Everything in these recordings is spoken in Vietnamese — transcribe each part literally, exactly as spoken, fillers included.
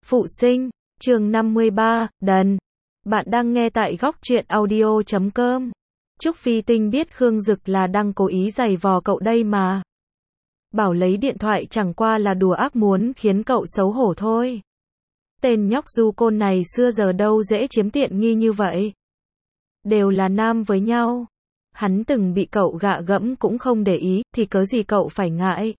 Phụ sinh, chương năm mươi ba, Đần. Bạn đang nghe tại góc truyện audio chấm com. Trúc Phi Tinh biết Khương Dực là đang cố ý giày vò cậu đây mà. Bảo lấy điện thoại chẳng qua là đùa ác muốn khiến cậu xấu hổ thôi. Tên nhóc du côn này xưa giờ đâu dễ chiếm tiện nghi như vậy. Đều là nam với nhau. Hắn từng bị cậu gạ gẫm cũng không để ý, thì cớ gì cậu phải ngại.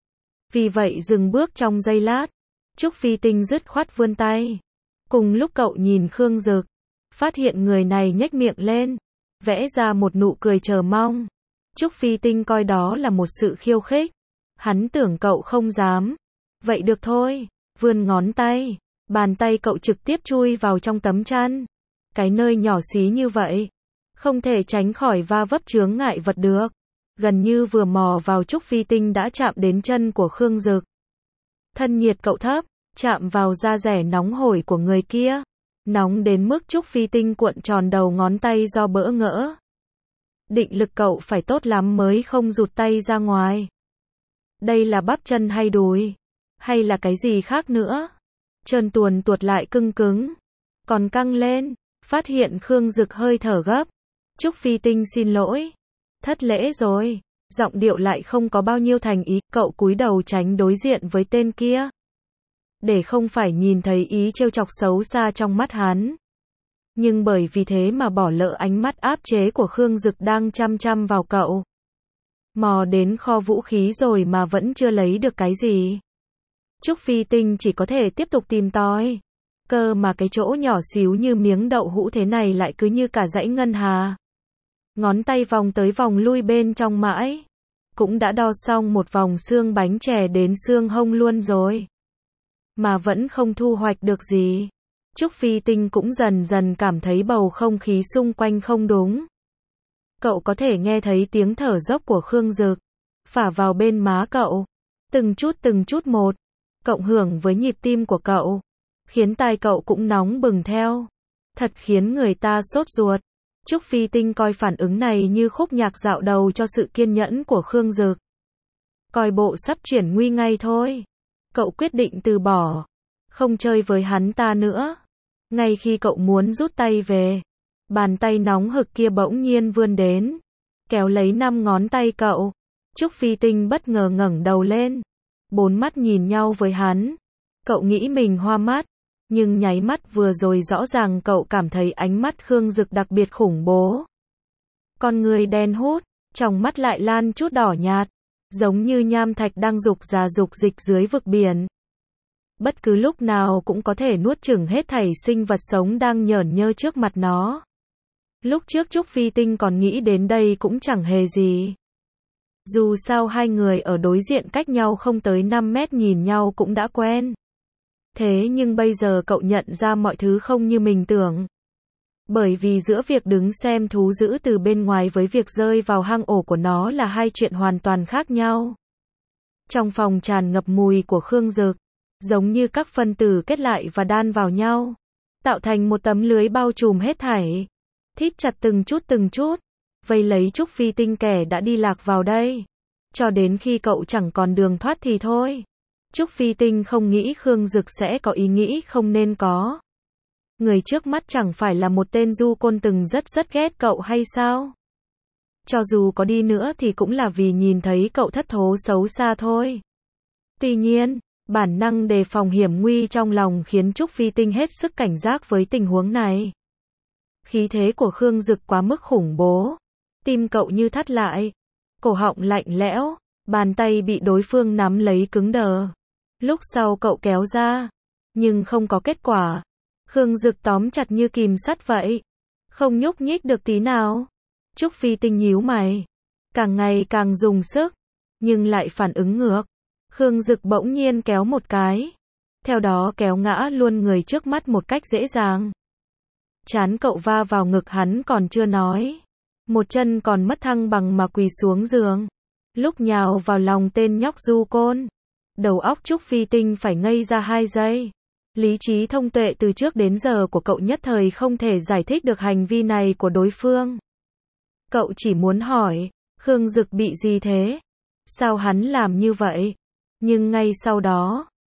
Vì vậy dừng bước trong giây lát. Trúc Phi Tinh dứt khoát vươn tay. Cùng lúc cậu nhìn Khương Dực, phát hiện người này nhếch miệng lên, vẽ ra một nụ cười chờ mong. Trúc Phi Tinh coi đó là một sự khiêu khích. Hắn tưởng cậu không dám. Vậy được thôi, vươn ngón tay. Bàn tay cậu trực tiếp chui vào trong tấm chăn. Cái nơi nhỏ xí như vậy, không thể tránh khỏi va vấp chướng ngại vật được. Gần như vừa mò vào Trúc Phi Tinh đã chạm đến chân của Khương Dực. Thân nhiệt cậu thấp, chạm vào da rẻ nóng hổi của người kia. Nóng đến mức Trúc Phi Tinh cuộn tròn đầu ngón tay do bỡ ngỡ. Định lực cậu phải tốt lắm mới không rụt tay ra ngoài. Đây là bắp chân hay đùi? Hay là cái gì khác nữa? Trơn tuồn tuột lại cưng cứng. Còn căng lên, phát hiện Khương Dực hơi thở gấp. Trúc Phi Tinh xin lỗi. Thất lễ rồi. Giọng điệu lại không có bao nhiêu thành ý, cậu cúi đầu tránh đối diện với tên kia. Để không phải nhìn thấy ý trêu chọc xấu xa trong mắt hắn. Nhưng bởi vì thế mà bỏ lỡ ánh mắt áp chế của Khương Dực đang chăm chăm vào cậu. Mò đến kho vũ khí rồi mà vẫn chưa lấy được cái gì. Trúc Phi Tinh chỉ có thể tiếp tục tìm tòi. Cơ mà cái chỗ nhỏ xíu như miếng đậu hũ thế này lại cứ như cả dãy ngân hà. Ngón tay vòng tới vòng lui bên trong mãi. Cũng đã đo xong một vòng xương bánh chè đến xương hông luôn rồi. Mà vẫn không thu hoạch được gì. Trúc Phi Tinh cũng dần dần cảm thấy bầu không khí xung quanh không đúng. Cậu có thể nghe thấy tiếng thở dốc của Khương Dực phả vào bên má cậu. Từng chút từng chút một. Cộng hưởng với nhịp tim của cậu. Khiến tai cậu cũng nóng bừng theo. Thật khiến người ta sốt ruột. Trúc Phi Tinh coi phản ứng này như khúc nhạc dạo đầu cho sự kiên nhẫn của Khương Dực. Coi bộ sắp chuyển nguy ngay thôi. Cậu quyết định từ bỏ. Không chơi với hắn ta nữa. Ngay khi cậu muốn rút tay về, bàn tay nóng hực kia bỗng nhiên vươn đến. Kéo lấy năm ngón tay cậu. Trúc Phi Tinh bất ngờ ngẩng đầu lên. Bốn mắt nhìn nhau với hắn. Cậu nghĩ mình hoa mắt. Nhưng nháy mắt vừa rồi rõ ràng cậu cảm thấy ánh mắt Khương Dực đặc biệt khủng bố. Con người đen hút, trong mắt lại lan chút đỏ nhạt. Giống như nham thạch đang rục rà rục dịch dưới vực biển. Bất cứ lúc nào cũng có thể nuốt chửng hết thảy sinh vật sống đang nhởn nhơ trước mặt nó. Lúc trước Trúc Phi Tinh còn nghĩ đến đây cũng chẳng hề gì. Dù sao hai người ở đối diện cách nhau không tới năm mét nhìn nhau cũng đã quen. Thế nhưng bây giờ cậu nhận ra mọi thứ không như mình tưởng. Bởi vì giữa việc đứng xem thú dữ từ bên ngoài với việc rơi vào hang ổ của nó là hai chuyện hoàn toàn khác nhau. Trong phòng tràn ngập mùi của Khương Dực, giống như các phân tử kết lại và đan vào nhau, tạo thành một tấm lưới bao trùm hết thảy. Thít chặt từng chút từng chút, vây lấy Trúc Phi Tinh kẻ đã đi lạc vào đây. Cho đến khi cậu chẳng còn đường thoát thì thôi. Trúc Phi Tinh không nghĩ Khương Dực sẽ có ý nghĩ không nên có. Người trước mắt chẳng phải là một tên du côn từng rất rất ghét cậu hay sao? Cho dù có đi nữa thì cũng là vì nhìn thấy cậu thất thố xấu xa thôi. Tuy nhiên, bản năng đề phòng hiểm nguy trong lòng khiến Trúc Phi Tinh hết sức cảnh giác với tình huống này. Khí thế của Khương Dực quá mức khủng bố. Tim cậu như thắt lại. Cổ họng lạnh lẽo. Bàn tay bị đối phương nắm lấy cứng đờ. Lúc sau cậu kéo ra. Nhưng không có kết quả. Khương Dực tóm chặt như kìm sắt vậy. Không nhúc nhích được tí nào. Trúc Phi Tinh nhíu mày. Càng ngày càng dùng sức. Nhưng lại phản ứng ngược. Khương Dực bỗng nhiên kéo một cái. Theo đó kéo ngã luôn người trước mắt một cách dễ dàng. Trán cậu va vào ngực hắn còn chưa nói. Một chân còn mất thăng bằng mà quỳ xuống giường. Lúc nhào vào lòng tên nhóc du côn. Đầu óc Trúc Phi Tinh phải ngây ra hai giây. Lý trí thông tuệ từ trước đến giờ của cậu nhất thời không thể giải thích được hành vi này của đối phương. Cậu chỉ muốn hỏi, Khương Dực bị gì thế? Sao hắn làm như vậy? Nhưng ngay sau đó,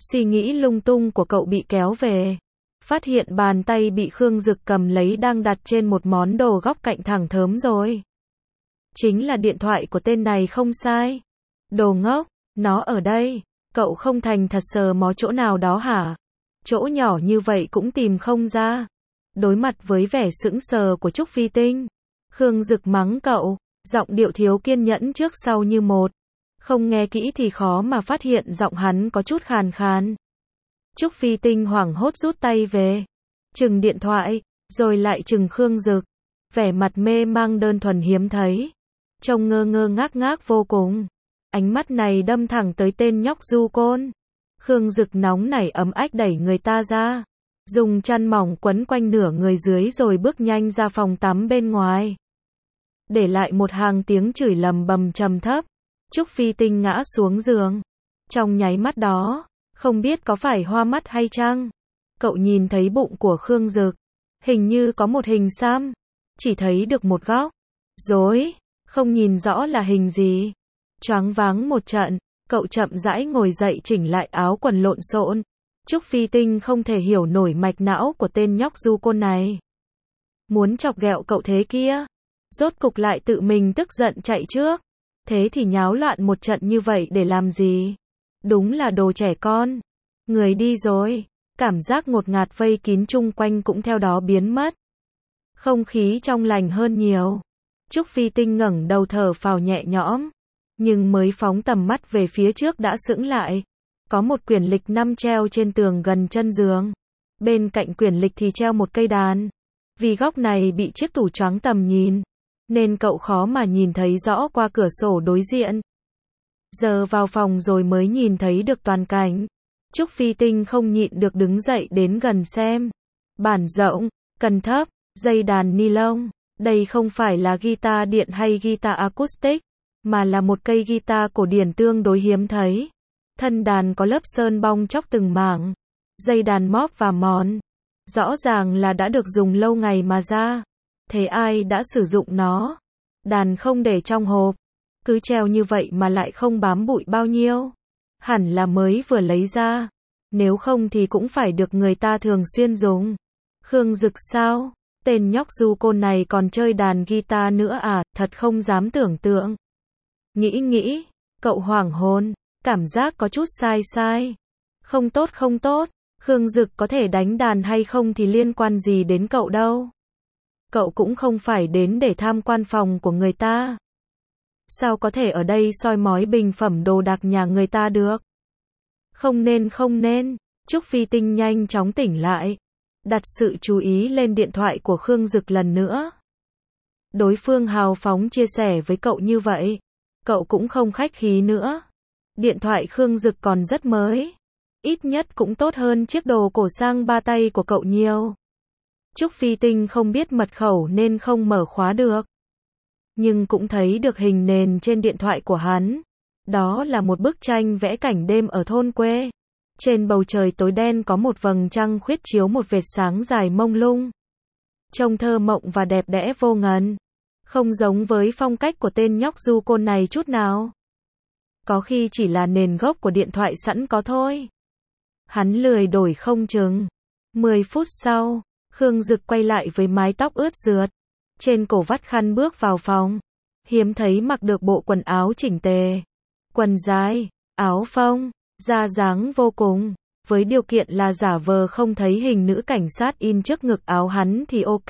Suy nghĩ lung tung của cậu bị kéo về. Phát hiện bàn tay bị Khương Dực cầm lấy đang đặt trên một món đồ góc cạnh thẳng thớm rồi. Chính là điện thoại của tên này không sai. Đồ ngốc, nó ở đây. Cậu không thành thật sờ mó chỗ nào đó hả? Chỗ nhỏ như vậy cũng tìm không ra. Đối mặt với vẻ sững sờ của Trúc Phi Tinh, Khương Dực mắng cậu, giọng điệu thiếu kiên nhẫn trước sau như một. Không nghe kỹ thì khó mà phát hiện giọng hắn có chút khàn khàn. Trúc Phi Tinh hoảng hốt rút tay về, chừng điện thoại, rồi lại chừng Khương Dực. Vẻ mặt mê mang đơn thuần hiếm thấy, trông ngơ ngơ ngác ngác vô cùng. Ánh mắt này đâm thẳng tới tên nhóc du côn. Khương Dực nóng nảy ấm ách đẩy người ta ra, dùng chăn mỏng quấn quanh nửa người dưới rồi bước nhanh ra phòng tắm bên ngoài. Để lại một hàng tiếng chửi lầm bầm trầm thấp. Trúc Phi Tinh ngã xuống giường. Trong nháy mắt đó, không biết có phải hoa mắt hay chăng, cậu nhìn thấy bụng của Khương Dực. Hình như có một hình xăm, chỉ thấy được một góc. Rối, không nhìn rõ là hình gì. Choáng váng một trận, cậu chậm rãi ngồi dậy chỉnh lại áo quần lộn xộn. Trúc Phi Tinh không thể hiểu nổi mạch não của tên nhóc du côn này. Muốn chọc ghẹo cậu thế kia, rốt cục lại tự mình tức giận chạy trước. Thế thì nháo loạn một trận như vậy để làm gì? Đúng là đồ trẻ con. Người đi rồi, cảm giác ngột ngạt vây kín chung quanh cũng theo đó biến mất. Không khí trong lành hơn nhiều. Trúc Phi Tinh ngẩng đầu thở phào nhẹ nhõm, nhưng mới phóng tầm mắt về phía trước đã sững lại. Có một quyển lịch năm treo trên tường gần chân giường. Bên cạnh quyển lịch thì treo một cây đàn. Vì góc này bị chiếc tủ choáng tầm nhìn, nên cậu khó mà nhìn thấy rõ qua cửa sổ đối diện. Giờ vào phòng rồi mới nhìn thấy được toàn cảnh. Trúc Phi Tinh không nhịn được đứng dậy đến gần xem. Bản rộng, cần thấp, dây đàn ni lông. Đây không phải là guitar điện hay guitar acoustic, mà là một cây guitar cổ điển tương đối hiếm thấy. Thân đàn có lớp sơn bong chóc từng mảng. Dây đàn móp và mòn. Rõ ràng là đã được dùng lâu ngày mà ra. Thế ai đã sử dụng nó? Đàn không để trong hộp, cứ treo như vậy mà lại không bám bụi bao nhiêu. Hẳn là mới vừa lấy ra. Nếu không thì cũng phải được người ta thường xuyên dùng. Khương Dực sao? Tên nhóc du côn này còn chơi đàn guitar nữa à? Thật không dám tưởng tượng. Nghĩ nghĩ, cậu hoảng hồn, cảm giác có chút sai sai. Không tốt không tốt, Khương Dực có thể đánh đàn hay không thì liên quan gì đến cậu đâu. Cậu cũng không phải đến để tham quan phòng của người ta. Sao có thể ở đây soi mói bình phẩm đồ đạc nhà người ta được? Không nên không nên. Trúc Phi Tinh nhanh chóng tỉnh lại, đặt sự chú ý lên điện thoại của Khương Dực lần nữa. Đối phương hào phóng chia sẻ với cậu như vậy, cậu cũng không khách khí nữa. Điện thoại Khương Dực còn rất mới, ít nhất cũng tốt hơn chiếc đồ cổ sang ba tay của cậu nhiều. Trúc Phi Tinh không biết mật khẩu nên không mở khóa được, nhưng cũng thấy được hình nền trên điện thoại của hắn. Đó là một bức tranh vẽ cảnh đêm ở thôn quê. Trên bầu trời tối đen có một vầng trăng khuyết chiếu một vệt sáng dài mông lung. Trông thơ mộng và đẹp đẽ vô ngần. Không giống với phong cách của tên nhóc du côn này chút nào. Có khi chỉ là nền gốc của điện thoại sẵn có thôi. Hắn lười đổi không chừng. Mười phút sau, Khương Dực quay lại với mái tóc ướt rượt, trên cổ vắt khăn bước vào phòng. Hiếm thấy mặc được bộ quần áo chỉnh tề. Quần dài, áo phông, da dáng vô cùng. Với điều kiện là giả vờ không thấy hình nữ cảnh sát in trước ngực áo hắn thì ok.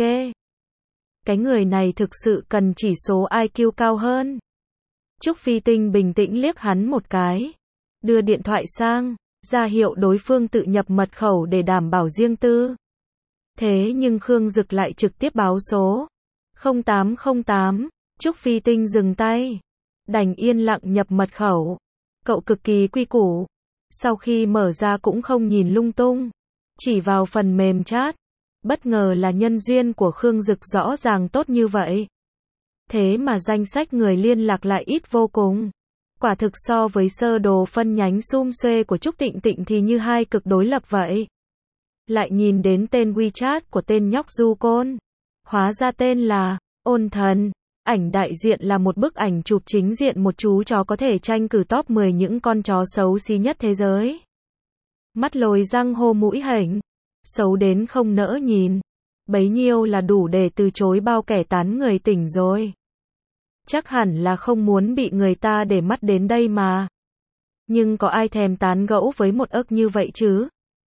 Cái người này thực sự cần chỉ số i kiu cao hơn. Trúc Phi Tinh bình tĩnh liếc hắn một cái, đưa điện thoại sang, ra hiệu đối phương tự nhập mật khẩu để đảm bảo riêng tư. Thế nhưng Khương Dực lại trực tiếp báo số không tám không tám. Trúc Phi Tinh dừng tay, đành yên lặng nhập mật khẩu. Cậu cực kỳ quy củ, sau khi mở ra cũng không nhìn lung tung, chỉ vào phần mềm chat. Bất ngờ là nhân duyên của Khương Dực rõ ràng tốt như vậy. Thế mà danh sách người liên lạc lại ít vô cùng. Quả thực so với sơ đồ phân nhánh sum xuê của Trúc Tịnh Tịnh thì như hai cực đối lập vậy. Lại nhìn đến tên WeChat của tên nhóc du côn. Hóa ra tên là Ôn Thần. Ảnh đại diện là một bức ảnh chụp chính diện một chú chó có thể tranh cử top mười những con chó xấu xí nhất thế giới. mắt lồi răng hô mũi hểnh, xấu đến không nỡ nhìn. Bấy nhiêu là đủ để từ chối bao kẻ tán người tỉnh rồi. Chắc hẳn là không muốn bị người ta để mắt đến đây mà. Nhưng có ai thèm tán gẫu với một ức như vậy chứ?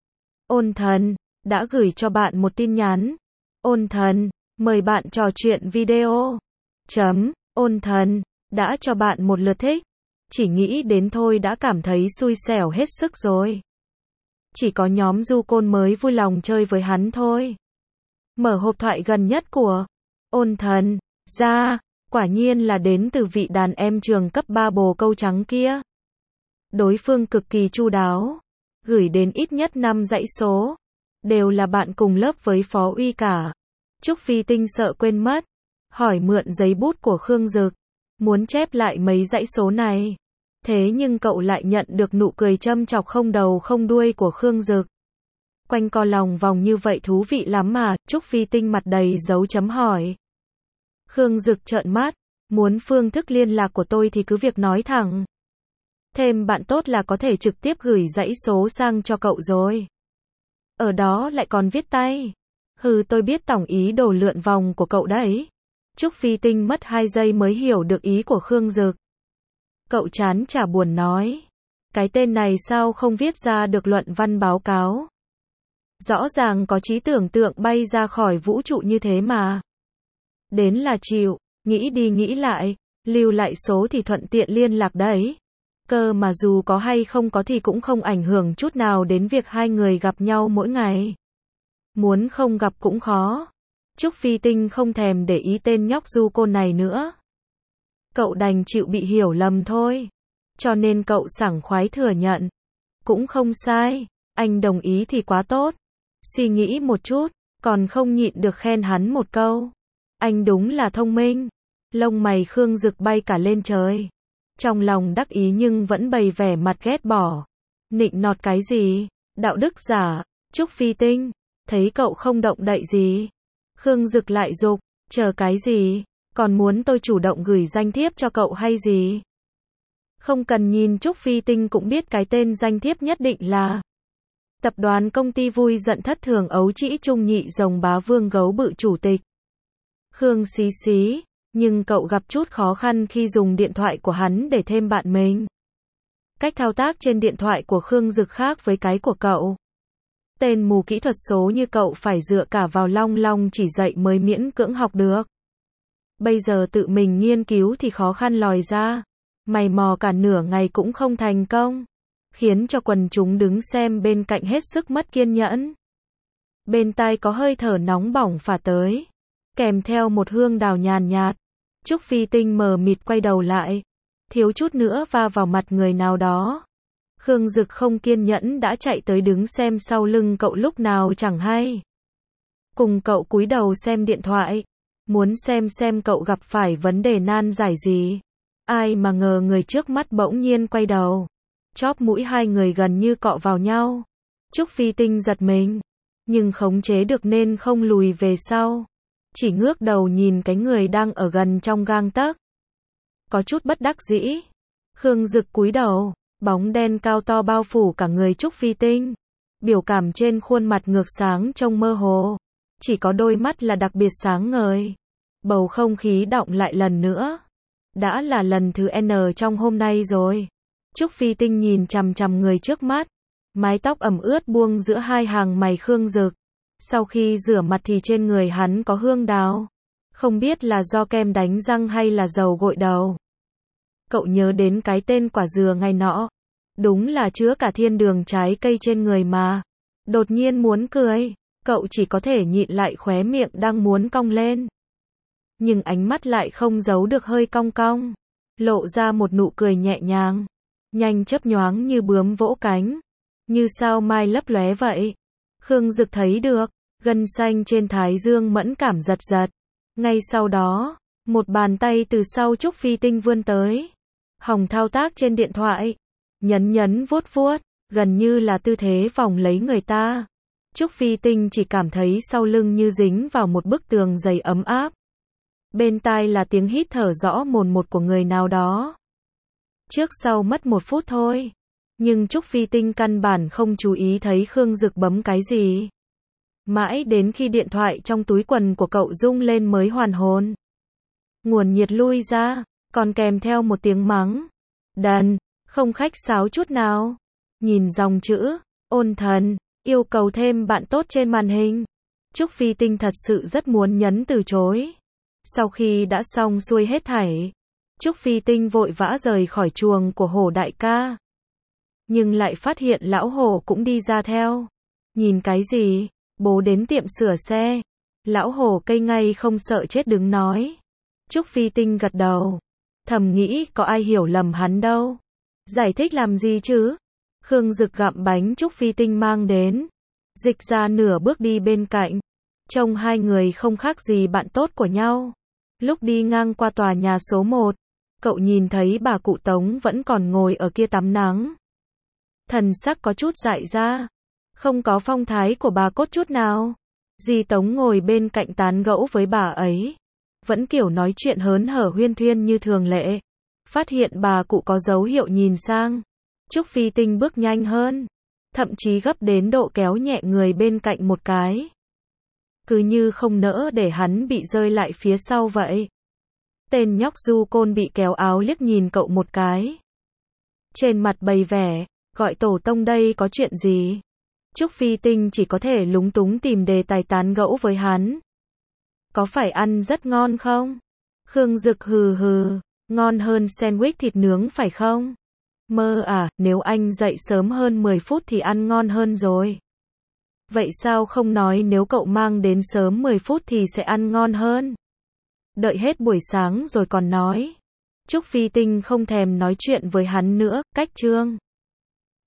Ôn thần, đã gửi cho bạn một tin nhắn. Ôn thần, mời bạn trò chuyện video. Chấm, ôn thần, đã cho bạn một lượt thích. Chỉ nghĩ đến thôi đã cảm thấy xui xẻo hết sức rồi. Chỉ có nhóm du côn mới vui lòng chơi với hắn thôi. Mở hộp thoại gần nhất của ôn thần ra, quả nhiên là đến từ vị đàn em trường cấp ba bồ câu trắng kia. Đối phương cực kỳ chu đáo, gửi đến ít nhất năm dãy số, đều là bạn cùng lớp với Phó Uy cả. Trúc Phi Tinh sợ quên mất, hỏi mượn giấy bút của Khương Dực, muốn chép lại mấy dãy số này. Thế nhưng cậu lại nhận được nụ cười châm chọc không đầu không đuôi của Khương Dực. Quanh co lòng vòng như vậy thú vị lắm mà, Trúc Phi Tinh mặt đầy dấu chấm hỏi. Khương Dực trợn mắt, muốn phương thức liên lạc của tôi thì cứ việc nói thẳng. Thêm bạn tốt là có thể trực tiếp gửi dãy số sang cho cậu rồi. Ở đó lại còn viết tay. Hừ, tôi biết tổng ý đồ lượn vòng của cậu đấy. Trúc Phi Tinh mất hai giây mới hiểu được ý của Khương Dực. Cậu chán chả buồn nói. Cái tên này sao không viết ra được luận văn báo cáo. Rõ ràng có trí tưởng tượng bay ra khỏi vũ trụ như thế mà. Đến là chịu, nghĩ đi nghĩ lại, lưu lại số thì thuận tiện liên lạc đấy. Cơ mà dù có hay không có thì cũng không ảnh hưởng chút nào đến việc hai người gặp nhau mỗi ngày. Muốn không gặp cũng khó. Trúc Phi Tinh không thèm để ý tên nhóc du côn này nữa. Cậu đành chịu bị hiểu lầm thôi. Cho nên cậu sảng khoái thừa nhận. Cũng không sai, anh đồng ý thì quá tốt. Suy nghĩ một chút, còn không nhịn được khen hắn một câu. Anh đúng là thông minh. Lông mày Khương Dực bay cả lên trời. Trong lòng đắc ý nhưng vẫn bày vẻ mặt ghét bỏ. Nịnh nọt cái gì? Đạo đức giả. Trúc Phi Tinh, thấy cậu không động đậy gì. Khương Dực lại dục, chờ cái gì? Còn muốn tôi chủ động gửi danh thiếp cho cậu hay gì? Không cần nhìn Trúc Phi Tinh cũng biết cái tên danh thiếp nhất định là Tập đoàn Công ty Vui Giận Thất Thường Ấu Trĩ Trung Nhị Rồng Bá Vương Gấu Bự Chủ tịch. Khương xí xí, nhưng cậu gặp chút khó khăn khi dùng điện thoại của hắn để thêm bạn mình. Cách thao tác trên điện thoại của Khương Dực khác với cái của cậu. Tên mù kỹ thuật số như cậu phải dựa cả vào Long Long chỉ dạy mới miễn cưỡng học được. Bây giờ tự mình nghiên cứu thì khó khăn lòi ra. Mày mò cả nửa ngày cũng không thành công. Khiến cho quần chúng đứng xem bên cạnh hết sức mất kiên nhẫn. Bên tai có hơi thở nóng bỏng phả tới. Kèm theo một hương đào nhàn nhạt. Trúc Phi Tinh mờ mịt quay đầu lại. Thiếu chút nữa va vào mặt người nào đó. Khương Dực không kiên nhẫn đã chạy tới đứng xem sau lưng cậu lúc nào chẳng hay. Cùng cậu cúi đầu xem điện thoại. Muốn xem xem cậu gặp phải vấn đề nan giải gì. Ai mà ngờ người trước mắt bỗng nhiên quay đầu. Chóp mũi hai người gần như cọ vào nhau. Trúc Phi Tinh giật mình. Nhưng khống chế được nên không lùi về sau. Chỉ ngước đầu nhìn cái người đang ở gần trong gang tấc. Có chút bất đắc dĩ. Khương Dực cúi đầu. Bóng đen cao to bao phủ cả người Trúc Phi Tinh. Biểu cảm trên khuôn mặt ngược sáng trông mơ hồ. Chỉ có đôi mắt là đặc biệt sáng ngời. Bầu không khí đọng lại lần nữa. Đã là lần thứ N trong hôm nay rồi. Trúc Phi Tinh nhìn chằm chằm người trước mắt. Mái tóc ẩm ướt buông giữa hai hàng mày Khương Dực. Sau khi rửa mặt thì trên người hắn có hương đào. Không biết là do kem đánh răng hay là dầu gội đầu. Cậu nhớ đến cái tên quả dừa ngày nọ. Đúng là chứa cả thiên đường trái cây trên người mà. Đột nhiên muốn cười. Cậu chỉ có thể nhịn lại khóe miệng đang muốn cong lên. Nhưng ánh mắt lại không giấu được hơi cong cong. Lộ ra một nụ cười nhẹ nhàng. Nhanh chớp nhoáng như bướm vỗ cánh. Như sao mai lấp lóe vậy. Khương Dực thấy được. Gân xanh trên thái dương mẫn cảm giật giật. Ngay sau đó, một bàn tay từ sau Trúc Phi Tinh vươn tới. Hòng thao tác trên điện thoại. Nhấn nhấn vuốt vuốt. Gần như là tư thế vòng lấy người ta. Trúc Phi Tinh chỉ cảm thấy sau lưng như dính vào một bức tường dày ấm áp. Bên tai là tiếng hít thở rõ mồn một của người nào đó. Trước sau mất một phút thôi. Nhưng Trúc Phi Tinh căn bản không chú ý thấy Khương Dực bấm cái gì. Mãi đến khi điện thoại trong túi quần của cậu rung lên mới hoàn hồn. Nguồn nhiệt lui ra, còn kèm theo một tiếng mắng. Đần, không khách sáo chút nào. Nhìn dòng chữ, ôn thần, yêu cầu thêm bạn tốt trên màn hình. Trúc Phi Tinh thật sự rất muốn nhấn từ chối. Sau khi đã xong xuôi hết thảy, Trúc Phi Tinh vội vã rời khỏi chuồng của Hổ đại ca. Nhưng lại phát hiện lão Hổ cũng đi ra theo. Nhìn cái gì? Bố đến tiệm sửa xe. Lão Hổ cây ngay không sợ chết đứng nói. Trúc Phi Tinh gật đầu. Thầm nghĩ có ai hiểu lầm hắn đâu. Giải thích làm gì chứ? Khương Dực gặm bánh Trúc Phi Tinh mang đến. Dịch ra nửa bước đi bên cạnh. Trông hai người không khác gì bạn tốt của nhau. Lúc đi ngang qua tòa nhà số một, cậu nhìn thấy bà cụ Tống vẫn còn ngồi ở kia tắm nắng. Thần sắc có chút dại ra. Không có phong thái của bà cốt chút nào. Dì Tống ngồi bên cạnh tán gẫu với bà ấy. Vẫn kiểu nói chuyện hớn hở huyên thuyên như thường lệ. Phát hiện bà cụ có dấu hiệu nhìn sang. Trúc Phi Tinh bước nhanh hơn. Thậm chí gấp đến độ kéo nhẹ người bên cạnh một cái. Cứ như không nỡ để hắn bị rơi lại phía sau vậy. Tên nhóc du côn bị kéo áo liếc nhìn cậu một cái. Trên mặt bày vẻ, gọi tổ tông đây có chuyện gì? Trúc Phi Tinh chỉ có thể lúng túng tìm đề tài tán gẫu với hắn. Có phải ăn rất ngon không? Khương Dực hừ hừ, ngon hơn sandwich thịt nướng phải không? Mơ à, nếu anh dậy sớm hơn mười phút thì ăn ngon hơn rồi. Vậy sao không nói nếu cậu mang đến sớm mười phút thì sẽ ăn ngon hơn? Đợi hết buổi sáng rồi còn nói. Trúc Phi Tinh không thèm nói chuyện với hắn nữa, cách chương.